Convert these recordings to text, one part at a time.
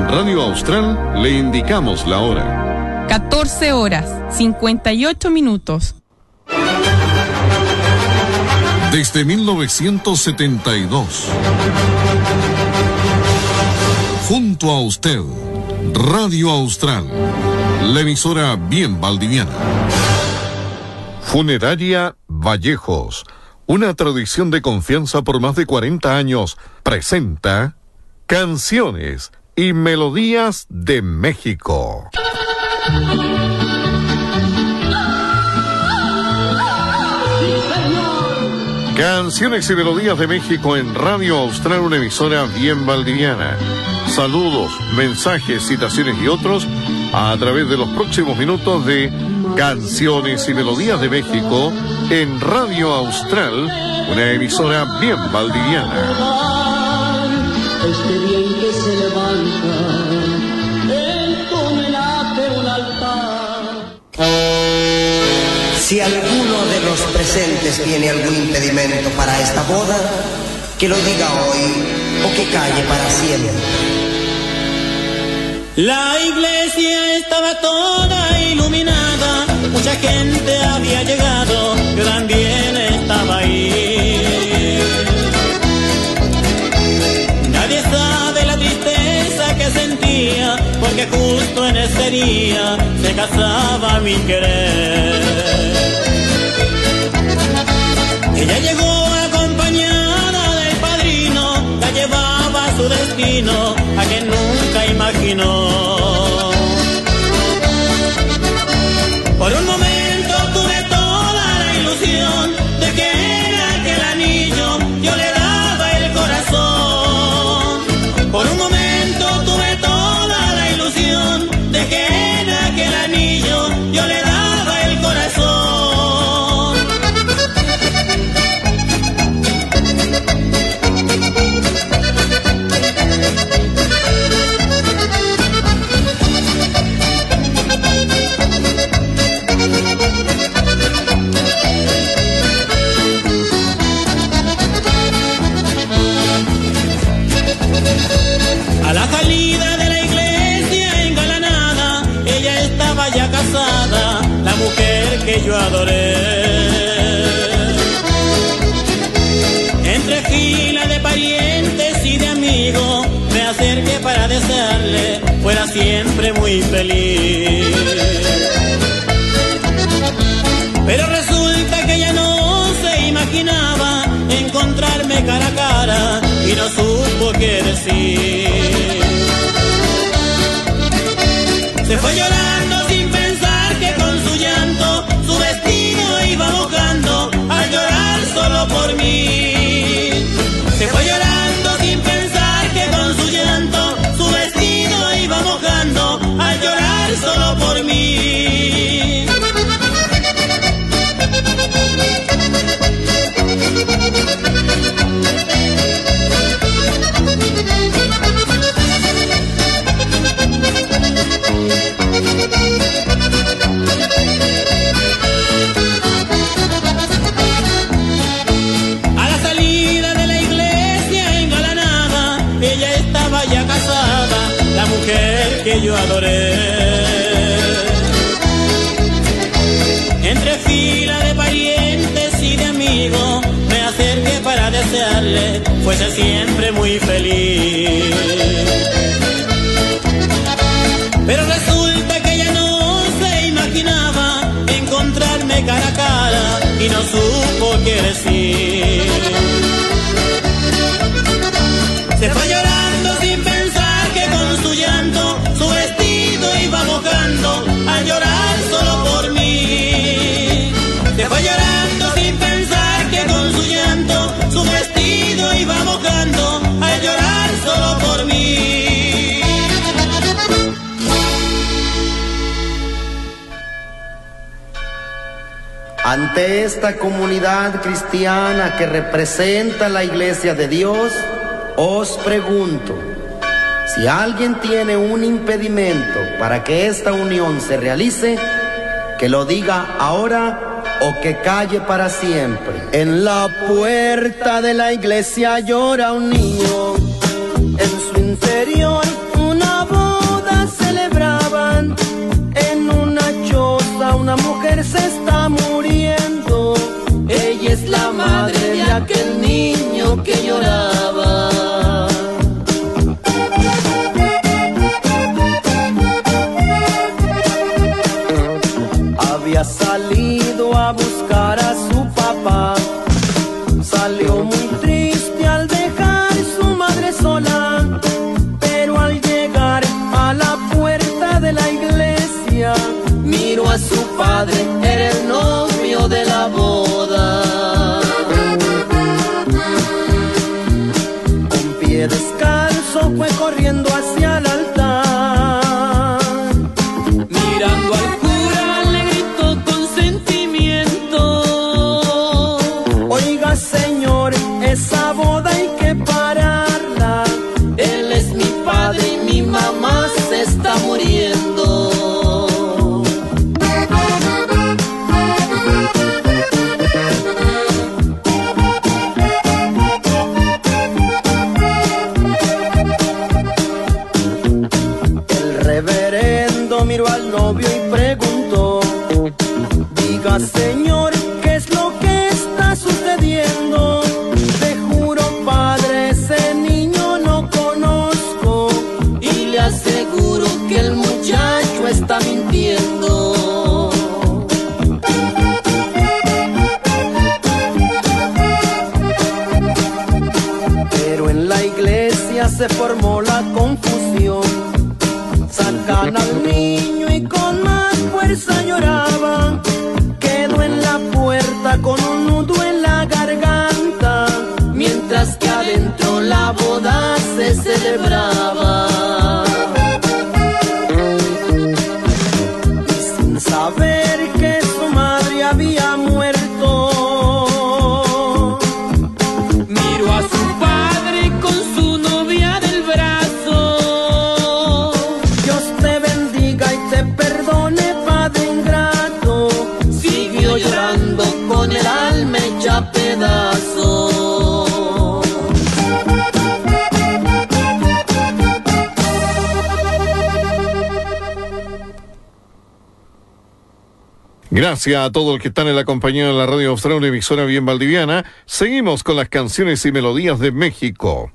En Radio Austral le indicamos la hora. 14 horas, 58 minutos. Desde 1972. Junto a usted, Radio Austral, la emisora bien valdiviana. Funeraria Vallejos, una tradición de confianza por más de 40 años, presenta Canciones y Melodías de México. Canciones y Melodías de México en Radio Austral, una emisora bien valdiviana. Saludos, mensajes, citaciones y otros a través de los próximos minutos de Canciones y Melodías de México en Radio Austral, una emisora bien valdiviana. Este bien que se levanta, el homenaje un altar. Si alguno de los presentes tiene algún impedimento para esta boda, que lo diga hoy o que calle para siempre. La iglesia estaba toda iluminada, mucha gente había llegado, yo también estaba ahí. Nadie sabe la tristeza que sentía, porque justo en ese día se casaba mi querer. Ella llegó acompañada del padrino, la llevaba a su destino, a quien nunca imaginó. Por un momento tuve toda la ilusión de que era aquel anillo, yo le daba el corazón. Por un momento tuve toda la ilusión de que era aquel anillo, yo le daba el corazón. A la salida de la iglesia engalanada, ella estaba ya casada, la mujer que yo adoré. Entre fila de parientes y de amigos, me acerqué para desearle fuera siempre muy feliz. Pero resulta que ella no se imaginaba encontrarme cara a cara y no supo qué decir. Se fue llorando sin pensar que con su llanto su vestido iba mojando al llorar solo por mí. Se fue llorando sin pensar que con su llanto su vestido iba mojando al llorar solo por mí. A la salida de la iglesia engalanada, ella estaba ya casada, la mujer que yo adoré. Entre fila de parientes y de amigos, me acerqué para desearle fuese siempre muy feliz. Pero resulta que ella no se imaginaba encontrarme cara a cara y no supo qué decir. Se fue llorando sin pensar que con su llanto su vestido iba mojando al llorar solo por mí. Se fue llorando sin pensar que con su llanto su vestido iba mojando al llorar solo por mí. Ante esta comunidad cristiana que representa la Iglesia de Dios, os pregunto, si alguien tiene un impedimento para que esta unión se realice, que lo diga ahora o que calle para siempre. En la puerta de la iglesia llora un niño, en su interior una voz mujer se está muriendo. Ella es la madre de aquel niño que lloraba. Había salido a buscar a su papá. Salió muy triste al dejar su madre sola, pero al llegar a la puerta de la iglesia, miró a su padre, era el novio de la boda. Con pie descalzo fue corriendo hacia el altar. Mirando al cura le gritó con sentimiento: oiga, señor, esa boda hay que pararla. Él es mi padre y mi mamá se está muriendo. Miró al novio y preguntó: diga, señor, ¿qué es lo que está sucediendo? Te juro, padre, ese niño no conozco, y le aseguro que el muchacho está mintiendo. Pero en la iglesia se formó la confusión. Sacan al niño y con más fuerza lloraba. Quedó en la puerta con un nudo en la garganta, mientras que adentro la boda se celebraba. Y sin saber que su madre había muerto, miró a su padre con su novia del brazo. Llorando con el alma hecha pedazos. Gracias a todos los que están en la compañía de la Radio Austral, una emisora bien valdiviana. Seguimos con las canciones y melodías de México.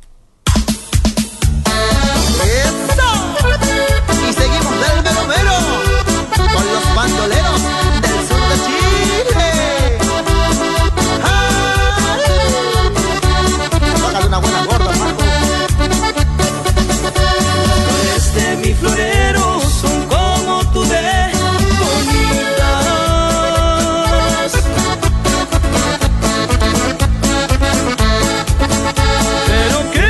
Y seguimos del mero mero con los bandoleros del sur de Chile. ¡Ay! Bájale una buena gorda, Marco. Flores de mi florero son como tú ves, bonitas. Pero que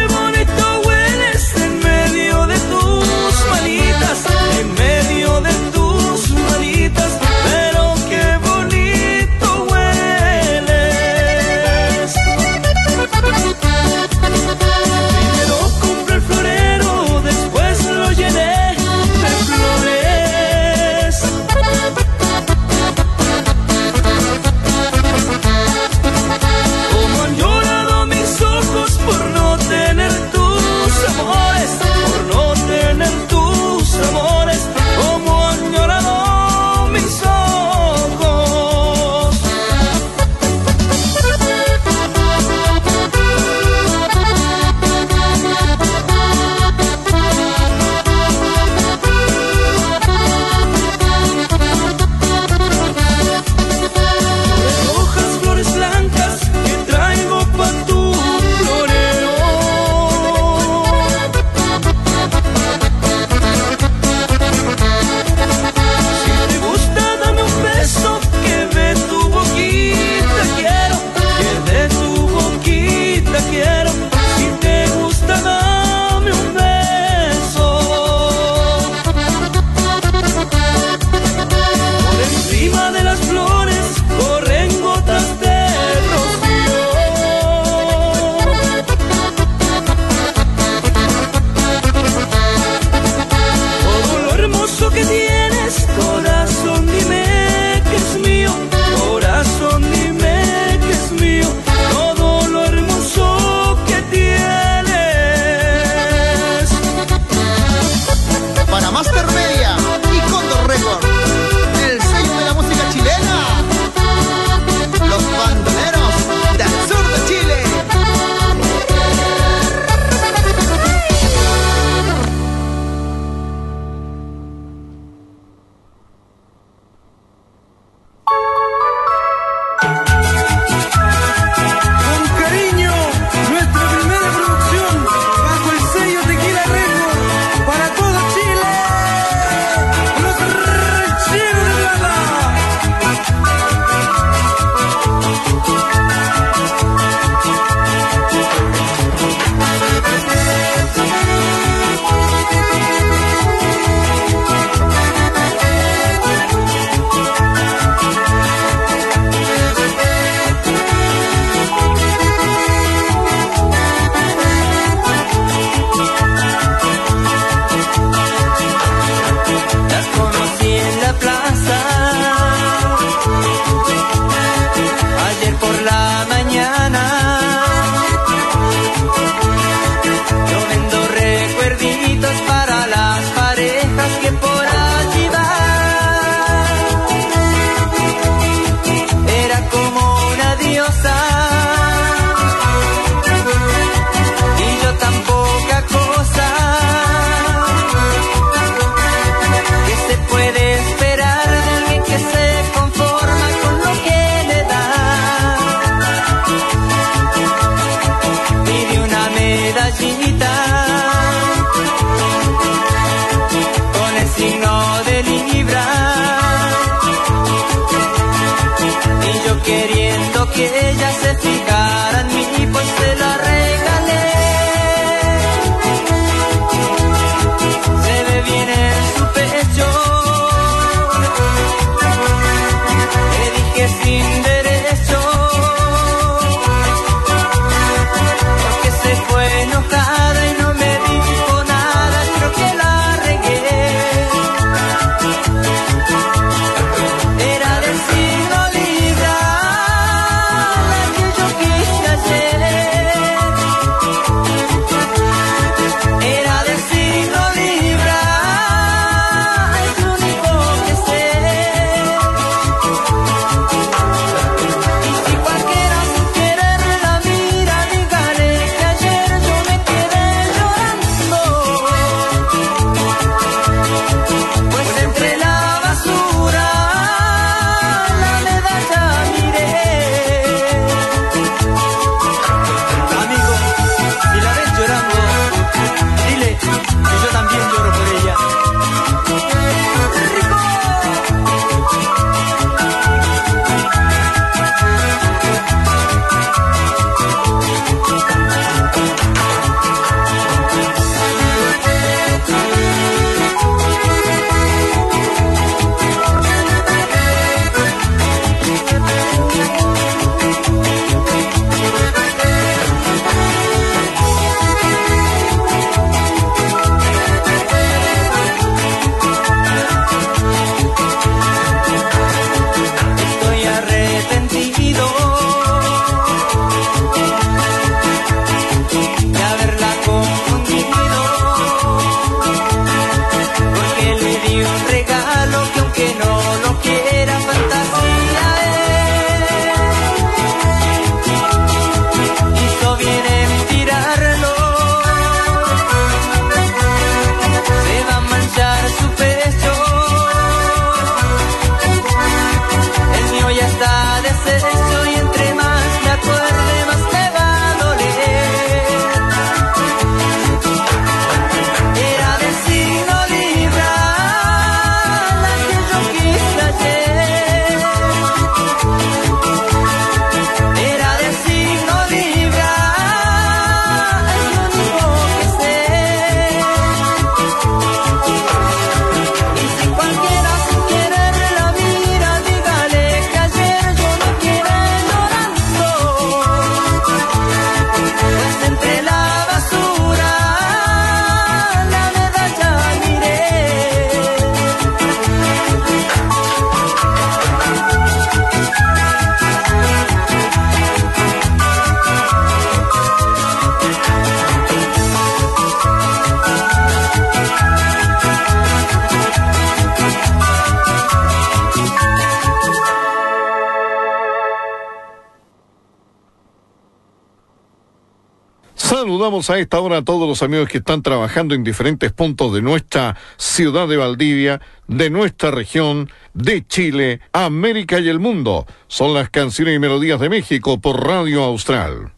Saludamos a esta hora a todos los amigos que están trabajando en diferentes puntos de nuestra ciudad de Valdivia, de nuestra región, de Chile, América y el mundo. Son las canciones y melodías de México por Radio Austral.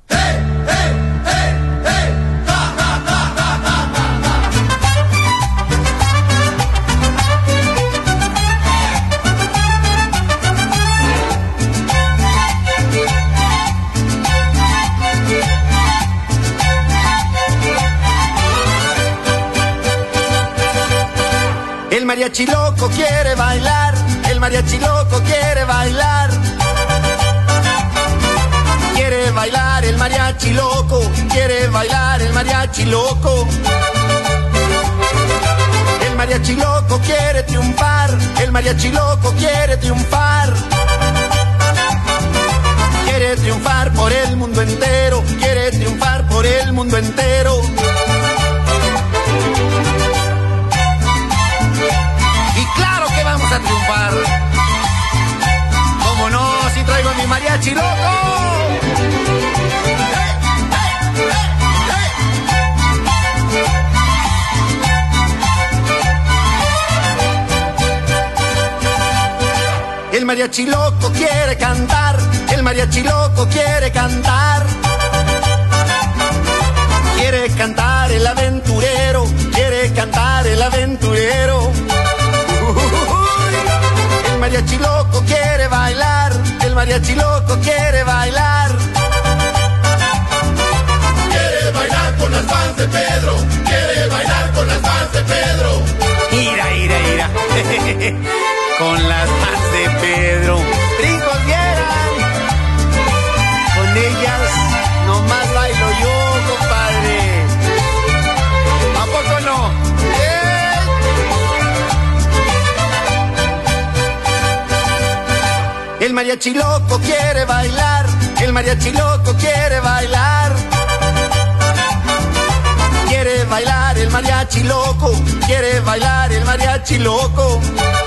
El mariachi loco quiere bailar, el mariachi loco quiere bailar. Quiere bailar el mariachi loco, quiere bailar el mariachi loco. El mariachi loco quiere triunfar, el mariachi loco quiere triunfar. Quiere triunfar por el mundo entero, quiere triunfar por el mundo entero. Vamos a triunfar. ¿Cómo no? Si traigo a mi mariachi loco. El mariachi loco quiere cantar, el mariachi loco quiere cantar. Quiere cantar el aventurero, quiere cantar el aventurero. El mariachi loco quiere bailar, el mariachi loco quiere bailar. Quiere bailar con las fans de Pedro, quiere bailar con las fans de Pedro. Ira. Con las fans de Pedro. Brincos vieran. Con ellas nomás bailo yo, compadre. ¿A poco no? El mariachi loco quiere bailar, el mariachi loco quiere bailar. Quiere bailar el mariachi loco, quiere bailar el mariachi loco.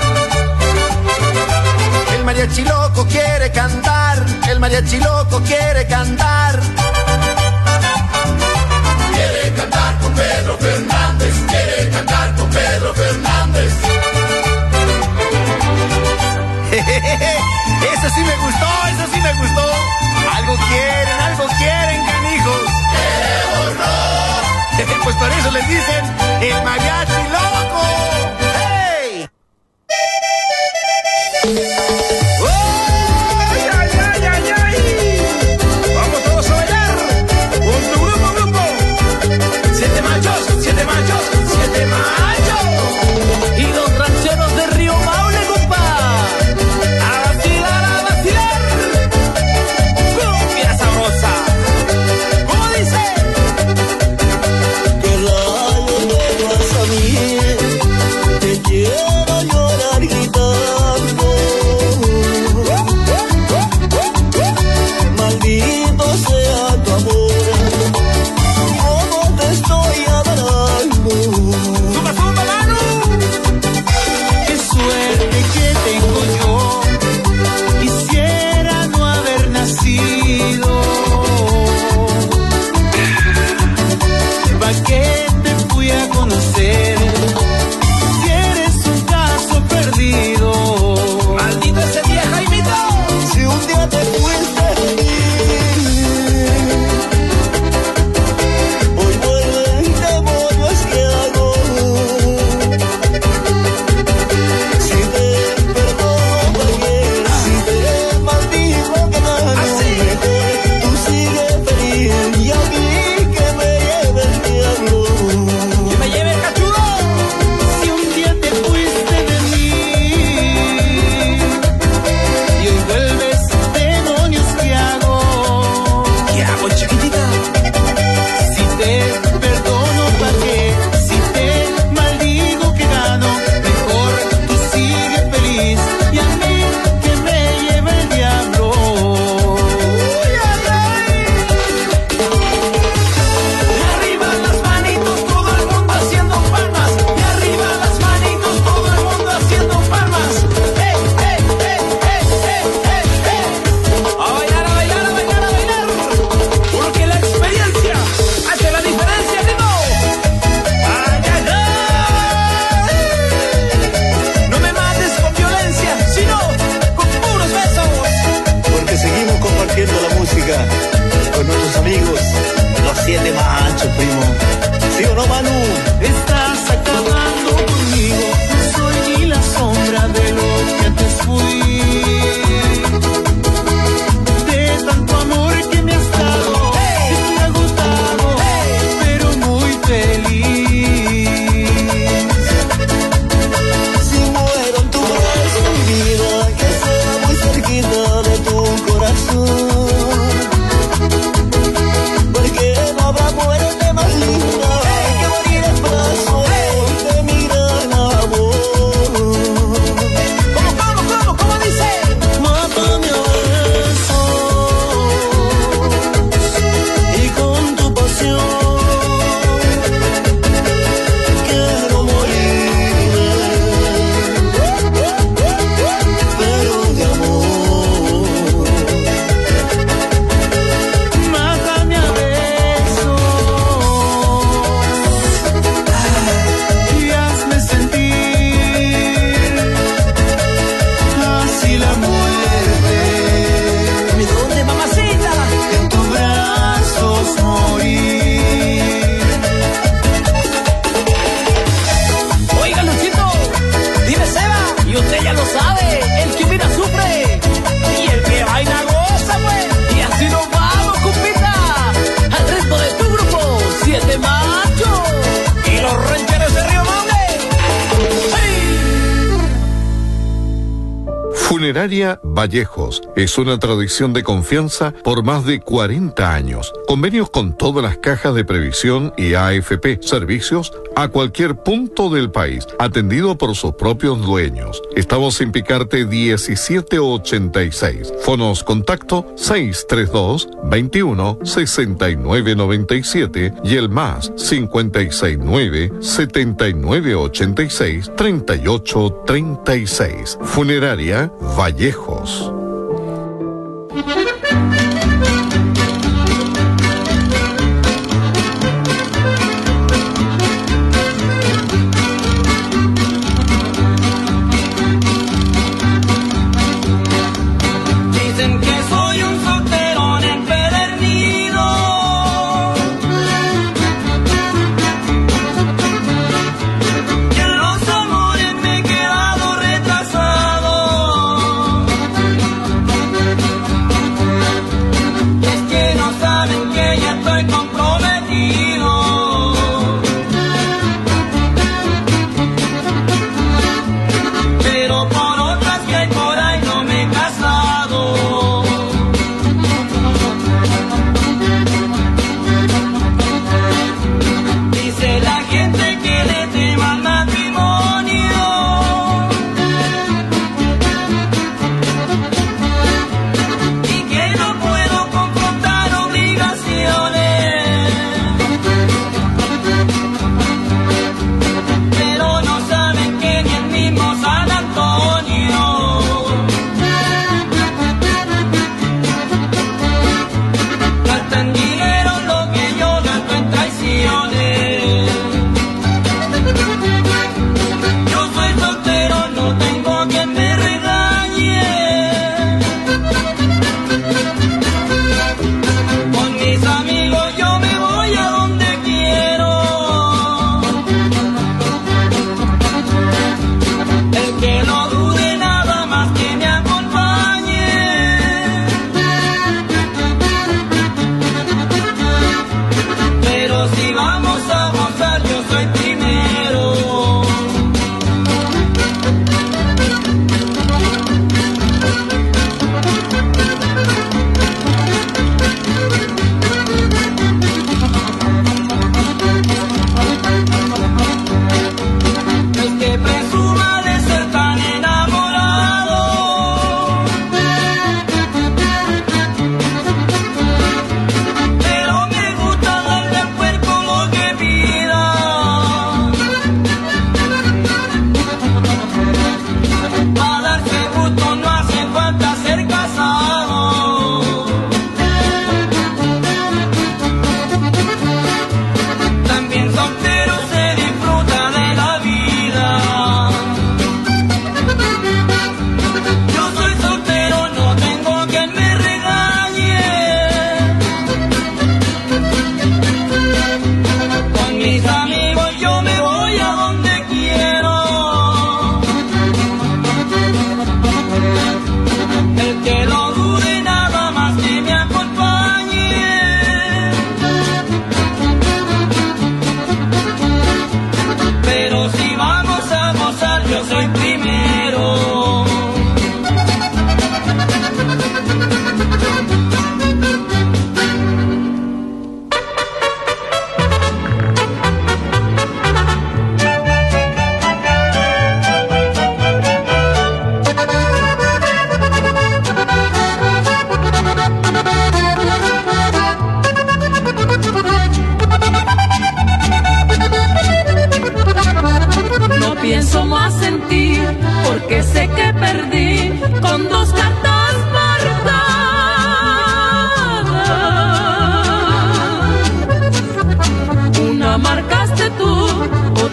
El mariachi loco quiere cantar, el mariachi loco quiere cantar. Quiere cantar con Pedro Fernández, quiere cantar con Pedro Fernández. Eso sí me gustó, eso sí me gustó. Algo quieren, canijos. ¡Queremos rock! Pues por eso les dicen el mariachi loco. ¡Hey! ¡Ay! ¡Vamos todos a bailar! ¡Un grupo! ¡Siete machos! Y los rancheros de Río Maule, compa. ¿Cómo dice? Que rayos de macho, primo. ¿Sí o no, Manu? Estás acabando conmigo, no soy ni la sombra de lo que antes fui. De tanto amor que me has dado, estoy agotado, pero muy feliz. Si muero en tu brazo, mi vida, que sea muy cerquita de tu corazón. Porque no habrá muerte más linda que morir en brazos de mi gran amor. ¿Cómo dice? Mátame a besos y con tu pasión quiero morirme, pero de amor. Mátame a besos y hazme sentir así la muerte. ¿Y dónde, mamacita? En tus brazos morir. Oiga, Luchito, dime, Seba, y usted ya lo sabe, el que mira sufre, y el que baila goza, pues, y así nos vamos, compita, al resto de tu grupo, 7 machos, y los rancheros de Río Maule. ¡Hey! Funeraria Vallejos es una tradición de confianza por más de 40 años. Convenios con todas las cajas de previsión y AFP. Servicios a cualquier punto del país, atendido por sus propios dueños. Estamos en Picarte 1786. Fonos contacto 632 21 69 97 y el más 569 79 86 38 36. Funeraria Vallejos. Dicen que soy un solterón empedernido, que en los amores me he quedado retrasado. Es que no saben que ya estoy comprometido, pero por otras que hay por ahí no me he casado. Dice la gente que le tema al matrimonio, y que no puedo confrontar obligaciones.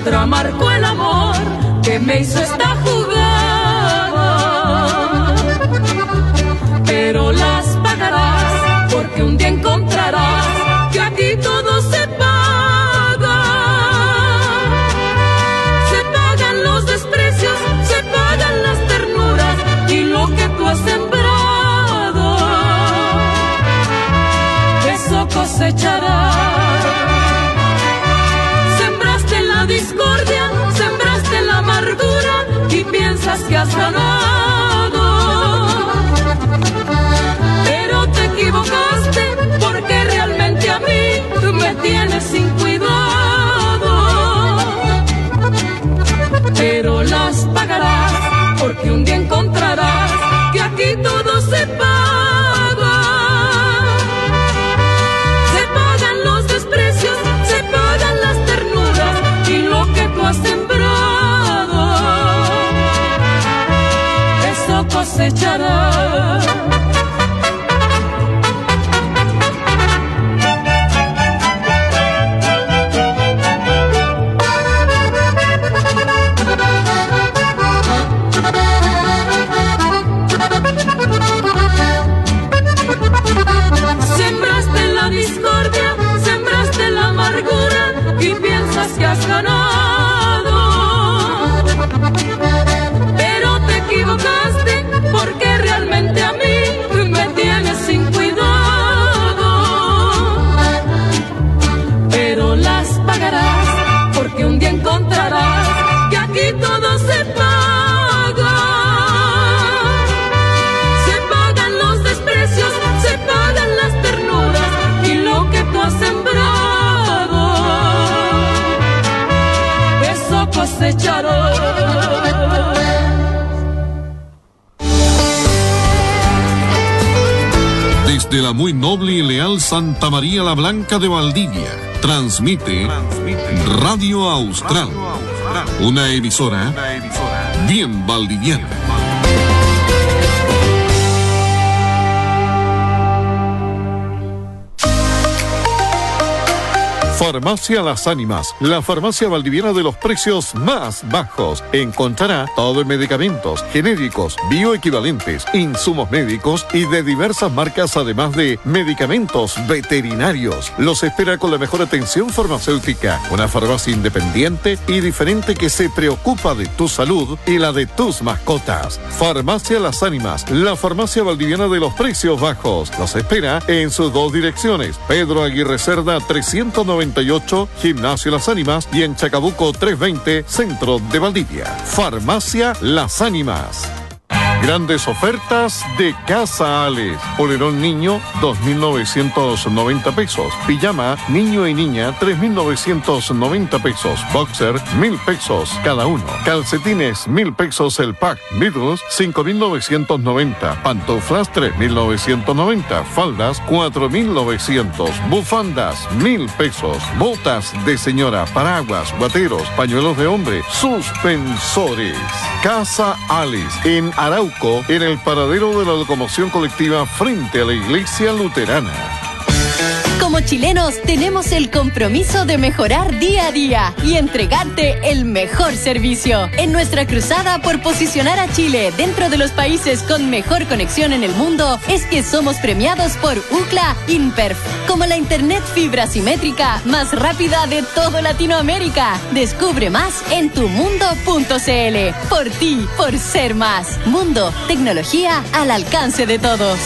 letra marcó el amor que me hizo esta jugada. Pero las pagarás porque un día encontrarás que aquí todo se paga. Se pagan los desprecios, se pagan las ternuras y lo que tú has sembrado, eso cosecharás. Sembraste la discordia, sembraste la amargura y piensas que has ganado. Pero te equivocaste porque realmente a mí tú me tienes sin cuidado. Pero las pagarás porque un día encontrarás que aquí todo se paga. Se pagan los desprecios, se pagan las ternuras y lo que tú has sembrado, eso cosecharás. Sembraste la discordia, sembraste la amargura y piensas que has ganado. Pero te equivocaste porque realmente a mí me tienes sin cuidado. Pero las pagarás porque un día encontrarás que aquí todo se paga. Se pagan los desprecios, se pagan las ternuras y lo que tú has sembrado, eso cosecharás. Desde la muy noble y leal Santa María la Blanca de Valdivia, transmite Radio Austral, una emisora bien valdiviana. Farmacia Las Ánimas, la farmacia valdiviana de los precios más bajos. Encontrará todo en medicamentos, genéricos, bioequivalentes, insumos médicos y de diversas marcas, además de medicamentos veterinarios. Los espera con la mejor atención farmacéutica. Una farmacia independiente y diferente que se preocupa de tu salud y la de tus mascotas. Farmacia Las Ánimas, la farmacia valdiviana de los precios bajos. Los espera en sus dos direcciones: Pedro Aguirre Cerda 398, Gimnasio Las Ánimas, y en Chacabuco 320, Centro de Valdivia. Farmacia Las Ánimas. Grandes ofertas de Casa Ales. Polerón niño, 2.990 pesos. Pijama niño y niña, 3.990 pesos. Boxer, 1.000 pesos cada uno. Calcetines, 1.000 pesos el pack. Beatles, 5.990. Pantuflas, 3.990. Faldas, 4.900. Bufandas, 1.000 pesos. Botas de señora, paraguas, guateros, pañuelos de hombre, suspensores. Casa Ales, en Arauco, en el paradero de la locomoción colectiva frente a la iglesia luterana. Como chilenos tenemos el compromiso de mejorar día a día y entregarte el mejor servicio. En nuestra cruzada por posicionar a Chile dentro de los países con mejor conexión en el mundo, es que somos premiados por UCLA InPerf como la internet fibra simétrica más rápida de todo Latinoamérica. Descubre más en tumundo.cl. Por ti, por ser más. Mundo, tecnología al alcance de todos.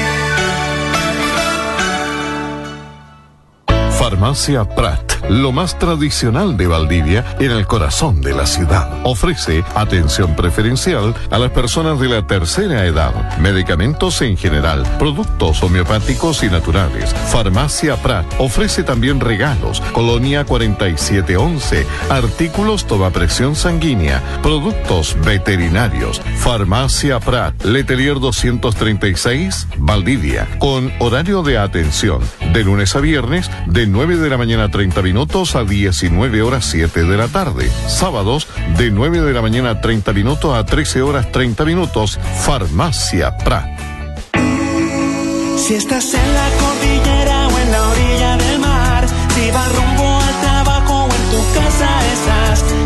Farmacia Prat, lo más tradicional de Valdivia en el corazón de la ciudad. Ofrece atención preferencial a las personas de la tercera edad, medicamentos en general, productos homeopáticos y naturales. Farmacia Prat ofrece también regalos, colonia 4711, artículos toma presión sanguínea, productos veterinarios. Farmacia Prat, Letelier 236, Valdivia, con horario de atención de lunes a viernes de 9 de la mañana 30 minutos a 19 horas 7 de la tarde. Sábados de 9 de la mañana 30 minutos a 13 horas 30 minutos. Farmacia Prat. Si estás en la cordillera o en la orilla del mar, si vas rumbo al trabajo o en tu casa estás,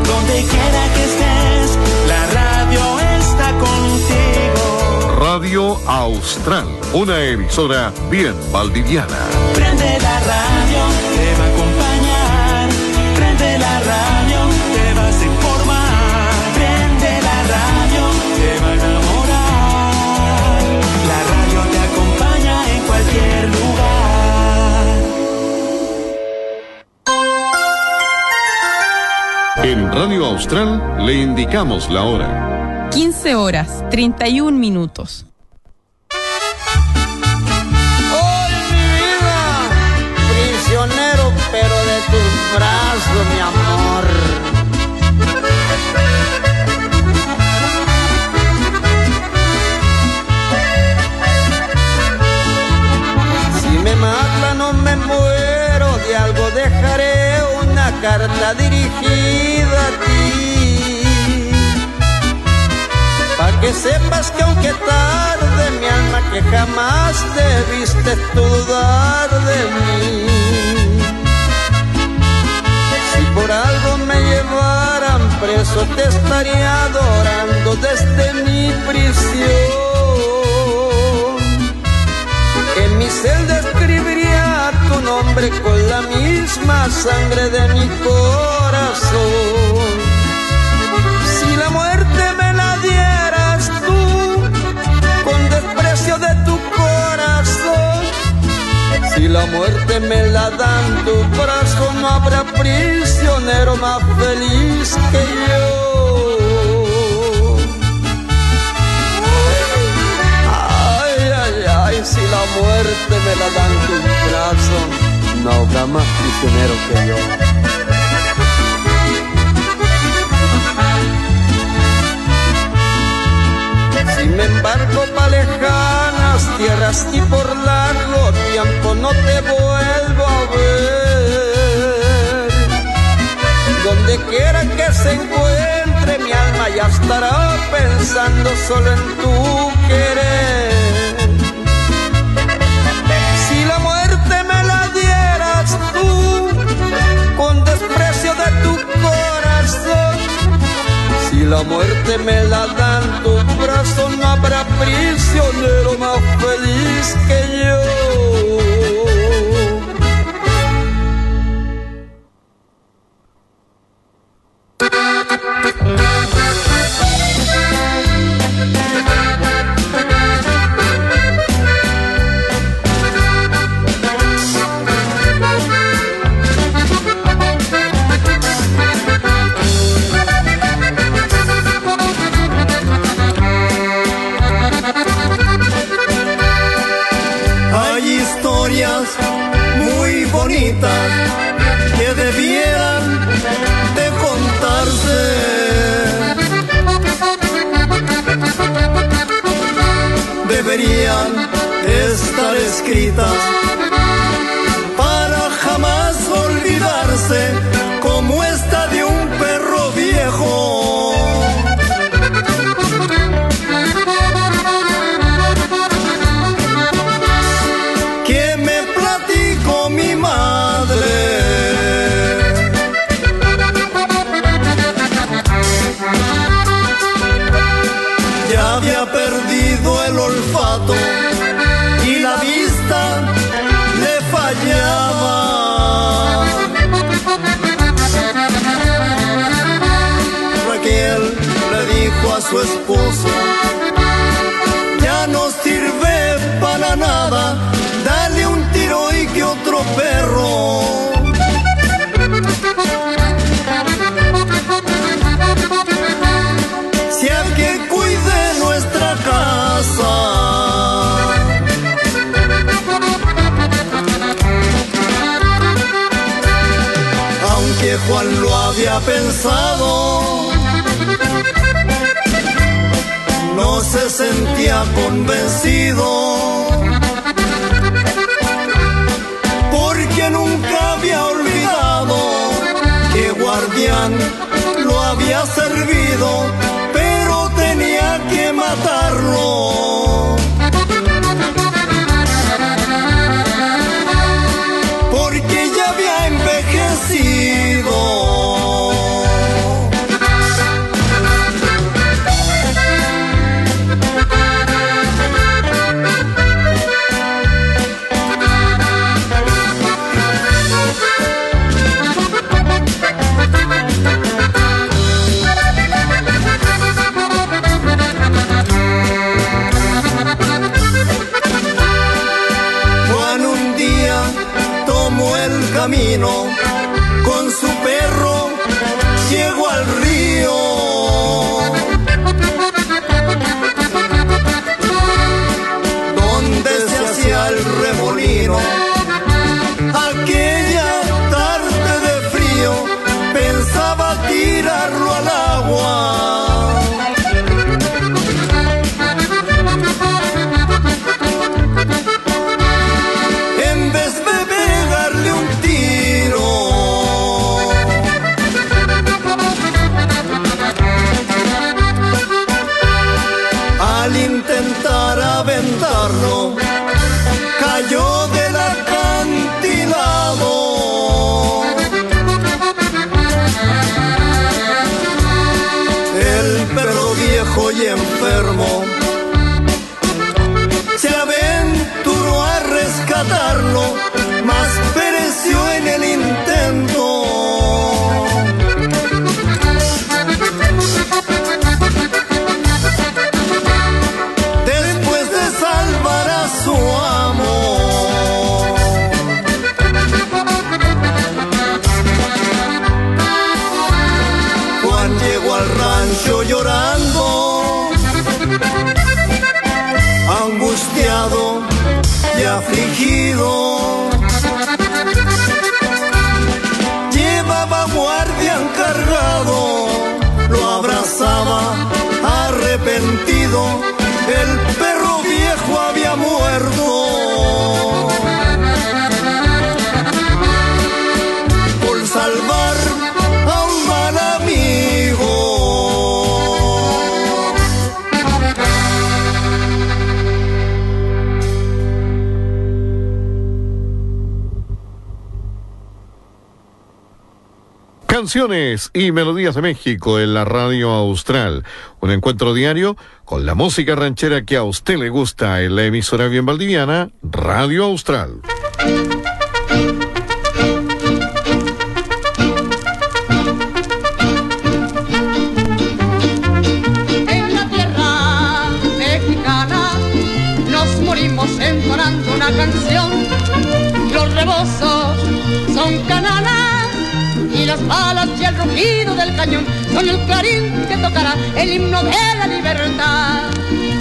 Radio Austral, una emisora bien valdiviana. Prende la radio, te va a acompañar. Prende la radio, te vas a informar. Prende la radio, te va a enamorar. La radio te acompaña en cualquier lugar. En Radio Austral le indicamos la hora. 15 horas, 31 minutos. ¡Ay, mi vida! Prisionero, pero de tus brazos, mi amor. Si me mata, no me muero, de algo dejaré una carta dirigida a ti. Pa' que sepas que aunque tarde, mi alma que jamás debiste tú dudar de mí. Si por algo me llevaran preso, te estaría adorando desde mi prisión. En mi celda escribiría tu nombre con la misma sangre de mi corazón. Si la muerte me la dieras tú, con desprecio de tu corazón, si la muerte me la dan tu brazo, no habrá prisionero más feliz que yo. Ay, ay, ay, si la muerte me la dan tu brazo, no habrá más prisionero que yo. Si me embarco pa' lejanas tierras y por largo tiempo no te vuelvo a ver, donde quiera que se encuentre mi alma ya estará pensando solo en tu querer. Si la muerte me la dieras tú, con desprecio de tu corazón, si la muerte me la dan tu brazo, no habrá prisionero más feliz que yo. Muy bonitas que debieran de contarse. Deberían estar escritas para jamás olvidarse, como esta de un perro viejo. Mi madre, ya había perdido el olfato y la vista le fallaba. Raquel le dijo a su esposo: ya no sirve para nada, dale un tiro y que otro perro. Sea que cuide nuestra casa. Aunque Juan lo había pensado, no se sentía convencido, porque nunca había olvidado que Guardián lo había servido, pero tenía que matarlo. Porque ya había envejecido. enfermo. Se aventuró a rescatarlo, mas pereció en el intento. Después de salvar a su amo, Juan llegó al rancho llorando, angustiado y afligido. Llevaba guardia encargado, lo abrazaba arrepentido. El perro viejo había muerto por salvar a un mal amigo. Canciones y melodías de México en la Radio Austral. Un encuentro diario con la música ranchera que a usted le gusta en la emisora bien valdiviana, Radio Austral. En la tierra mexicana nos morimos entonando una canción. Los rebozos son cananas y las balas y el rugido del cañón son el clarín que tocará el himno de la libertad.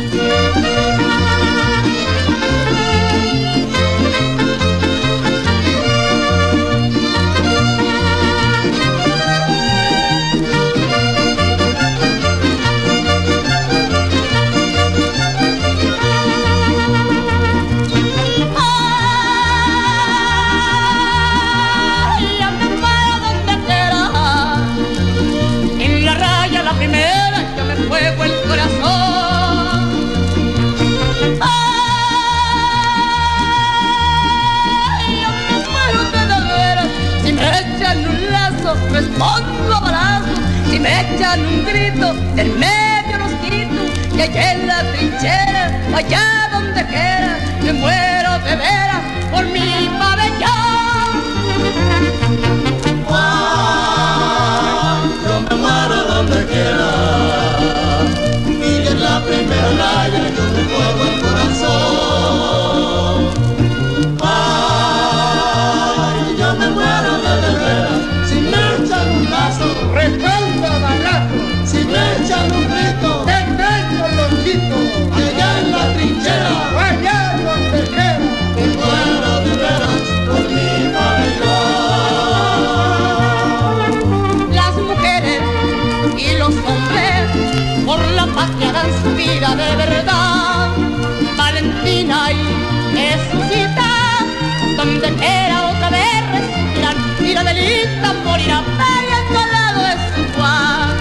Respondo a balazos, si me echan un grito, del medio los quito, y allá en la trinchera, allá donde quiera, me muero de veras por mi pabellón. Yo me muero donde quiera, y en la primera raya yo me juego el corazón. Ay, yo me muero de veras. Respondo a balazo, si me echan un grito, te meto los quitos, allá en la trinchera, allá donde quiera, me muero de veras por mi pabellón. Las mujeres y los hombres por la patria dan su vida de verdad. Valentina y Jesucita, donde quiera otra vez respirarán, y la delita morirá pariendo al lado de su Juan.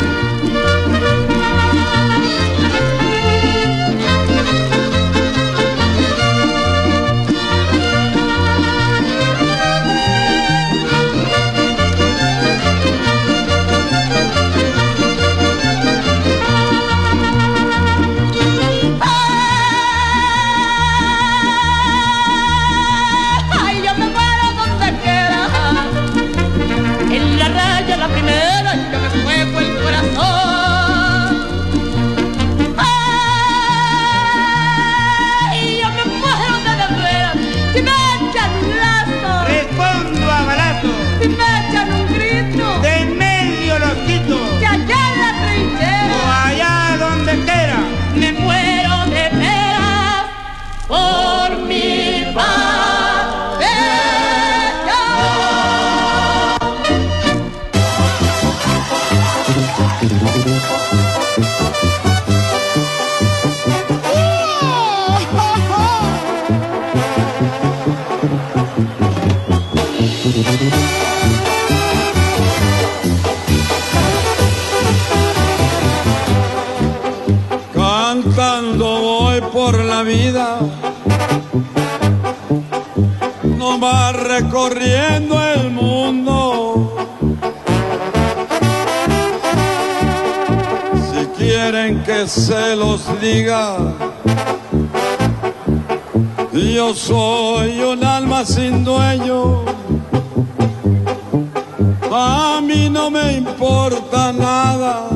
Ay, yo me muero donde quiera, en la raya la primera yo me juego el corazón. Ay, yo me muero de veras, si me echan un lazo, Respondo a balazo, si me echan un grito, de en medio los quito, que allá en la trinchera, o allá donde quiera, me muero de veras por mi pabellón. Cantando voy por la vida, no va recorriendo el mundo. Si quieren que que se los diga. Yo soy un alma sin dueño. A mí no me importa nada.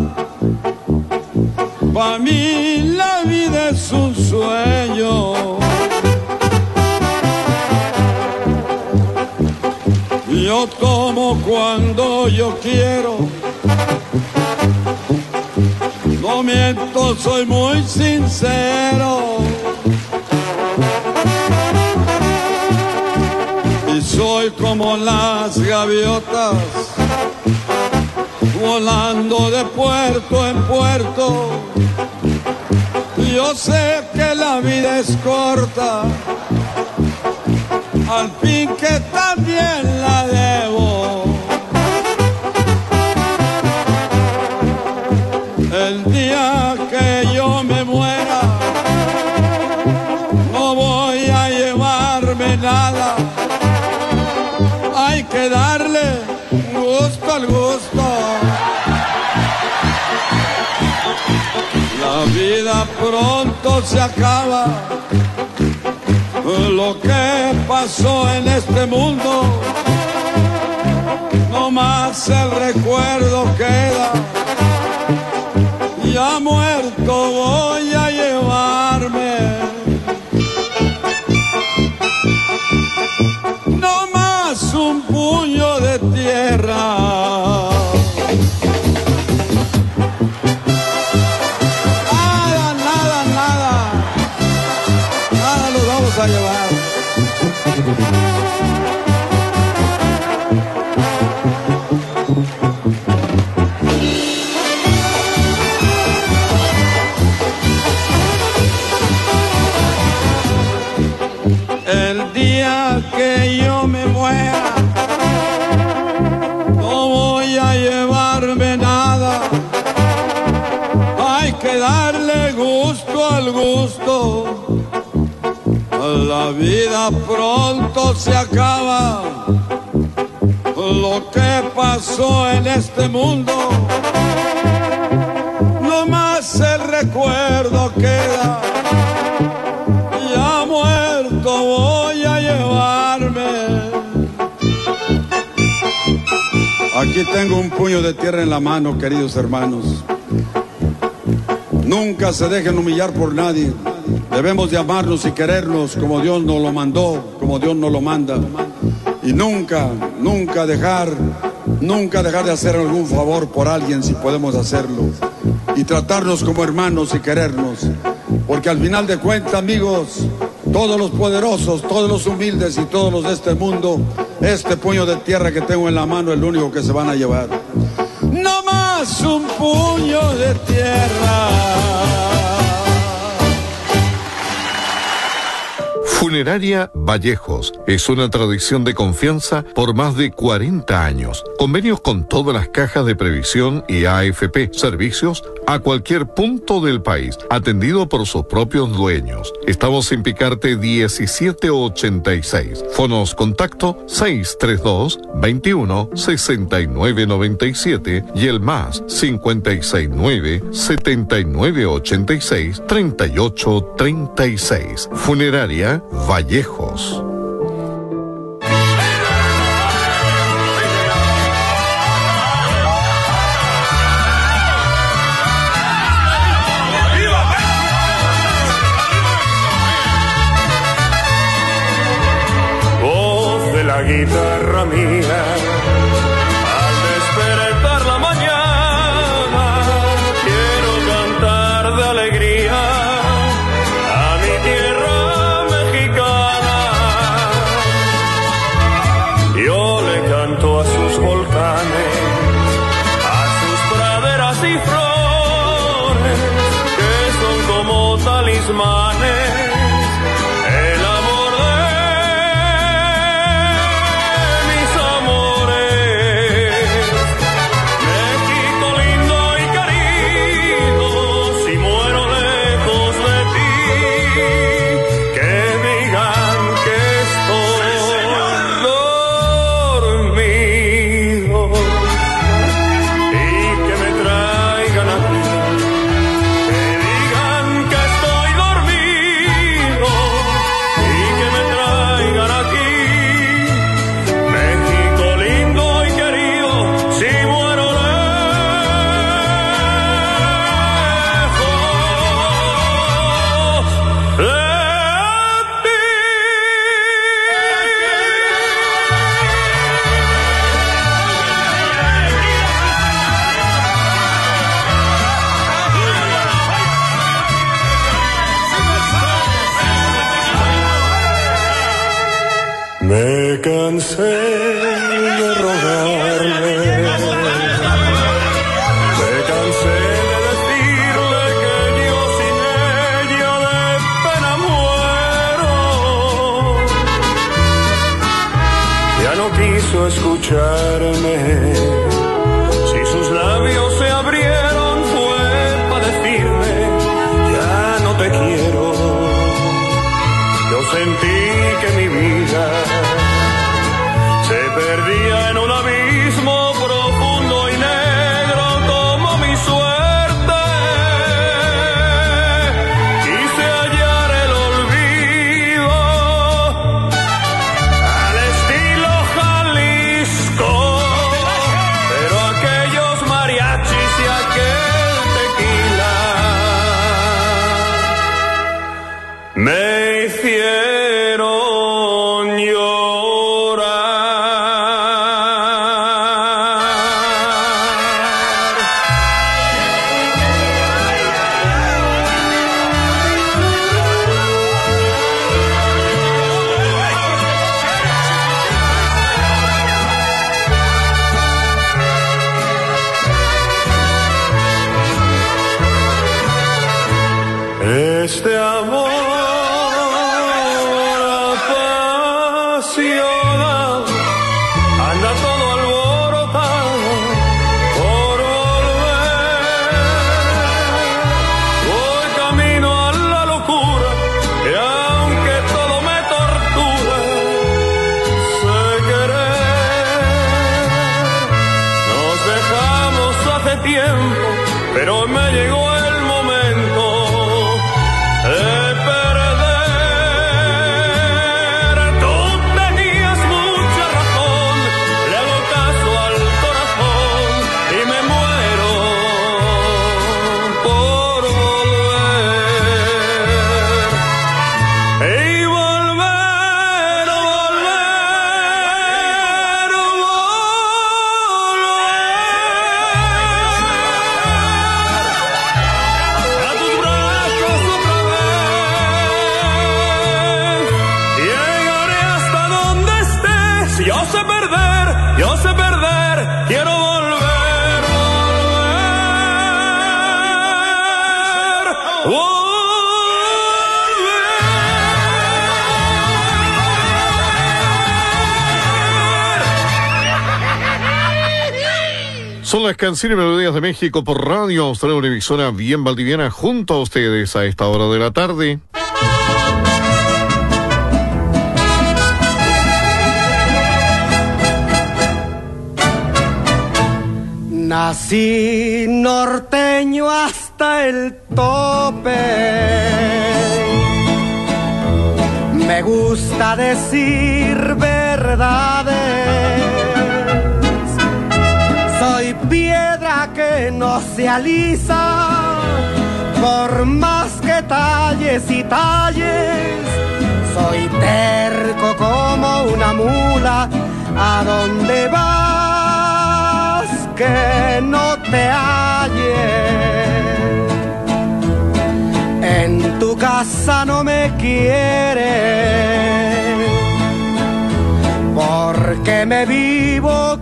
Para mí la vida es un sueño. Yo tomo cuando yo quiero. No miento, soy muy sincero. Y soy como las gaviotas, volando de puerto en puerto. Yo sé que la vida es corta, al fin que también la debo. El día que yo me muera, no voy a llevarme nada. Hay que darle gusto al gusto. La vida pronto se acaba. Lo que pasó en este mundo, no más el recuerdo queda. Ya muerto voy a llevarme no más un puño de tierra. Nada nos vamos a llevar. El día que yo me muera, no voy a llevarme nada. Hay que darle gusto al gusto. La vida pronto se acaba. Lo que pasó en este mundo, no más el recuerdo queda. Ya muerto voy a llevarme. Aquí tengo un puño de tierra en la mano, queridos hermanos. Nunca se dejen humillar por nadie. Debemos de amarnos y querernos como Dios nos lo mandó, como Dios nos lo manda. Y nunca dejar de hacer algún favor por alguien si podemos hacerlo. Y tratarnos como hermanos y querernos. Porque al final de cuentas, amigos, todos los poderosos, todos los humildes y todos los de este mundo, este puño de tierra que tengo en la mano es lo único que se van a llevar. No más un puño de tierra. Funeraria Vallejos es una tradición de confianza por más de 40 años. Convenios con todas las cajas de previsión y AFP. Servicios a cualquier punto del país, atendido por sus propios dueños. Estamos en Picarte 1786. Fonos contacto 632-21-6997 y el más 569-7986-3836. Funeraria Vallejos. Voz de la guitarra mía, al despertar la mañana, quiero cantar de alegría a mi tierra mexicana. Yo le canto a sus volcanes, a sus praderas y flores, que son como talismanes. El amor de mis amores. escucharme. Si sus labios se abrieron fue para decirme, ya no te quiero. Yo sentí que mi vida se perdía en un abismo profundo y negro como mi suerte. Quise hallar el olvido al estilo Jalisco, pero aquellos mariachis y aquel tequila me hicieron este amor apasionado anda todo alborotado por volver. Voy camino a la locura y aunque todo me tortura, sé querer. Nos dejamos hace tiempo, pero me llegó el momento de perder. Tú tenías mucha razón, le hago caso al corazón y me muero por volver. Y volver, a tus brazos otra vez. Llegaré hasta donde estés. Yo sé perder, quiero volver, Son las canciones y melodías de México por Radio Austral, una emisora bien valdiviana, junto a ustedes a esta hora de la tarde. Nací norteño hasta el tope. Me gusta decir verdades. Soy piedra que no se alisa, por más que talles y talles. Soy terco como una mula, a donde vas que no te halles. En tu casa no me quieres, porque me vivo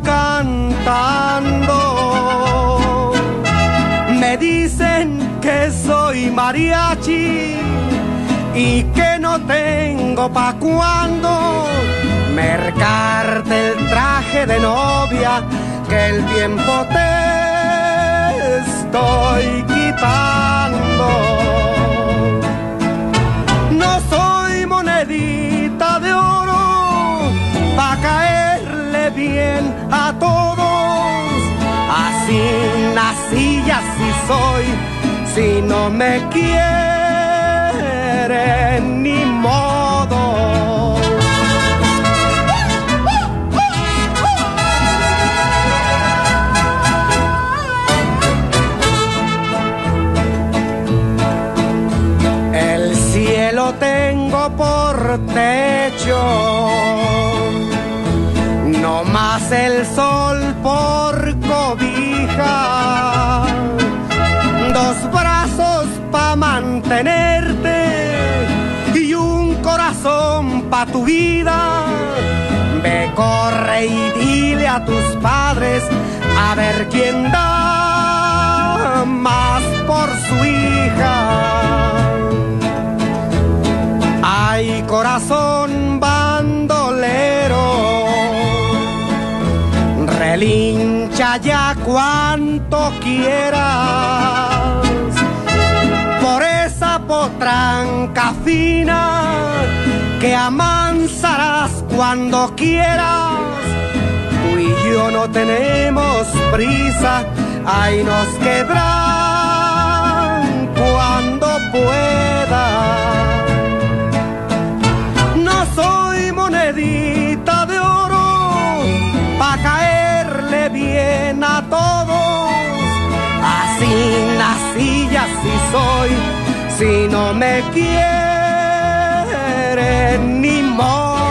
cantando. Me dicen que soy mariachi y que no tengo pa' cuando mercarte el traje de novia que el tiempo te estoy quitando. No soy monedita de oro pa' caerle bien a todos. Así nací y así soy. Si no me quieren, ni modo. El cielo tengo por techo, no más el sol por cobija. Dos brazos pa' mantenerte y un corazón pa' tu vida. Ve, corre y dile a tus padres a ver quién da más por su hija. Ay, corazón bandolero, relincha ya cuanto quieras por esa potranca fina que amansarás cuando quieras. Tú y yo no tenemos prisa, ahí nos quedarán cuando pueda. No soy monedita de oro pa' caerle bien a todos. Así nací y así soy, si no me quieren ni modo.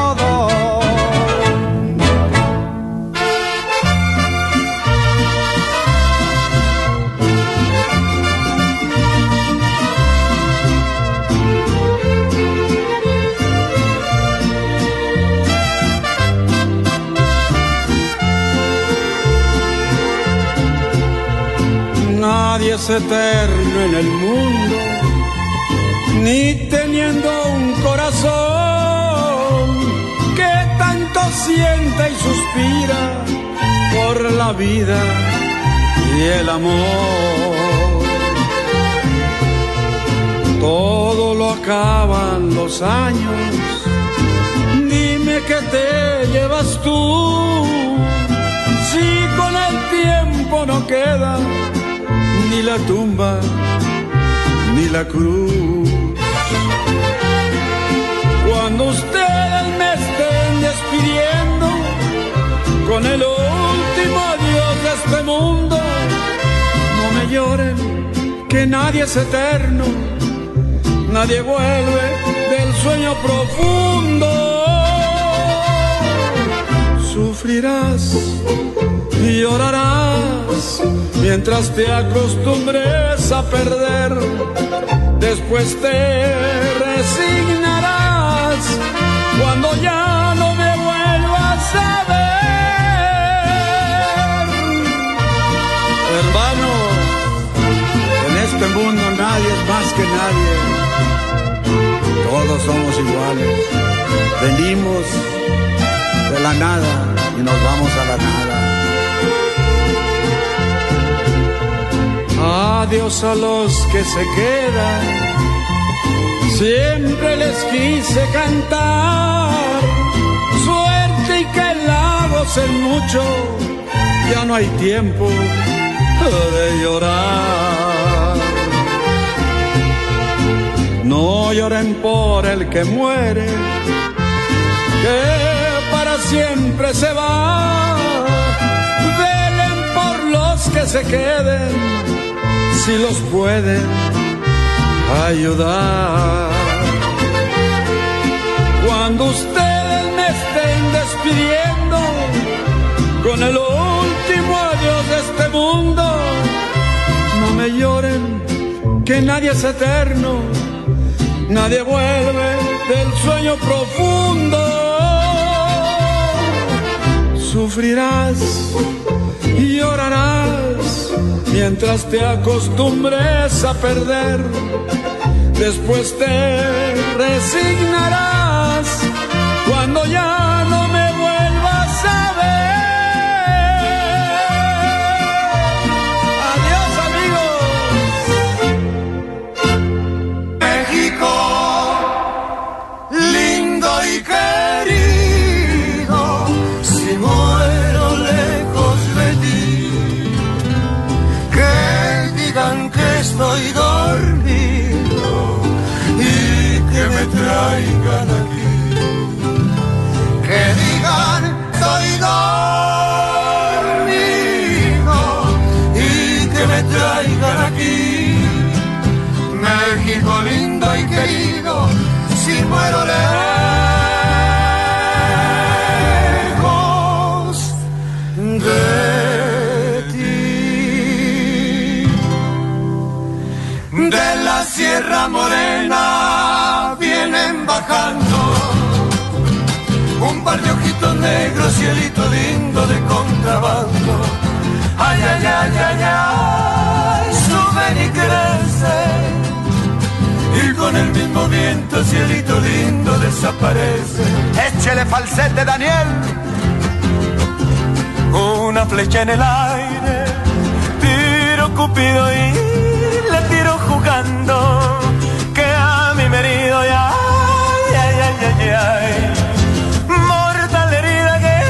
Nadie es eterno en el mundo, ni teniendo un corazón que tanto siente y suspira por la vida y el amor. Todo lo acaban los años, dime qué te llevas tú, si con el tiempo no queda ni la tumba, ni la cruz. Cuando ustedes me estén despidiendo con el último adiós de este mundo, no me lloren, que nadie es eterno, nadie vuelve del sueño profundo. Sufrirás y llorarás mientras te acostumbres a perder. Después te resignarás cuando ya no me vuelvas a ver. Hermano, en este mundo nadie es más que nadie. Todos somos iguales. Venimos de la nada y nos vamos a la nada. Adiós a los que se quedan, siempre les quise cantar. Suerte y que la gocen mucho, ya no hay tiempo de llorar. No lloren por el que muere, que para siempre se va. Velen por los que se queden, si los pueden ayudar. Cuando ustedes me estén despidiendo con el último adiós de este mundo, no me lloren, que nadie es eterno, nadie vuelve del sueño profundo. Sufrirás y llorarás mientras te acostumbres a perder. Después te resignarás cuando ya no me vuelvas a ver. Adiós, amigos. México, lindo y querido, si muero lejos de ti, que digan que estoy dormido y que me traigan aquí. Que digan estoy dormido y que me traigan aquí. México lindo y querido, si muero lejos de de la Sierra Morena vienen bajando un par de ojitos negros, cielito lindo de contrabando. Ay, ay, ay, ay, ay, suben y crecen, y con el mismo viento, cielito lindo, desaparece. Échele falsete, Daniel. una flecha en el aire, tiro Cupido y le tiro jugando, que a mi herido ya, ay, mortal herida que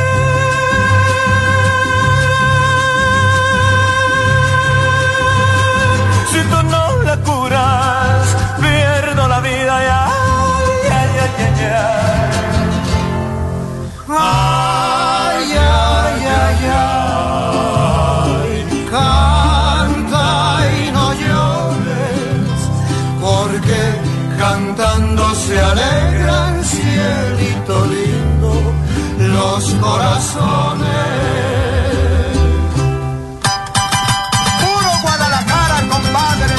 si tú no la curas, pierdo la vida ya, ay. Ay, ay, ay, ay, canta y no llores, porque cantando se alegran, cielito lindo, los corazones. Puro Guadalajara, compadre.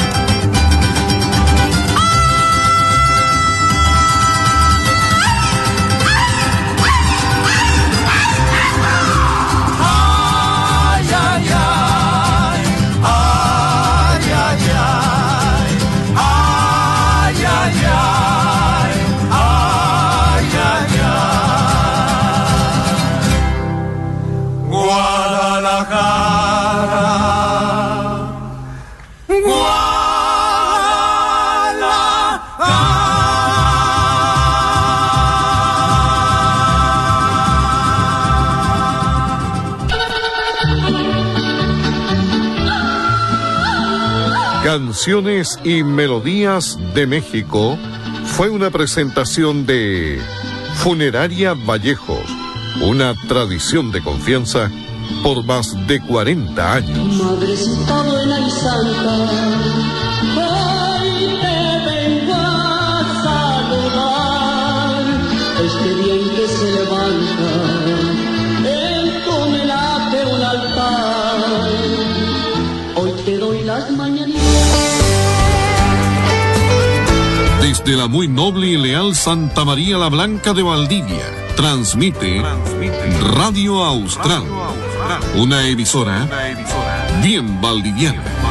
Canciones y Melodías de México fue una presentación de Funeraria Vallejos, una tradición de confianza por más de 40 años. Madrecita buena y santa, hoy te vengo a saludar. Este día en que se levanta en tu homenaje un altar, hoy te doy las mañanitas. Desde la muy noble y leal Santa María la Blanca de Valdivia, transmite Radio Austral, una emisora bien valdiviana.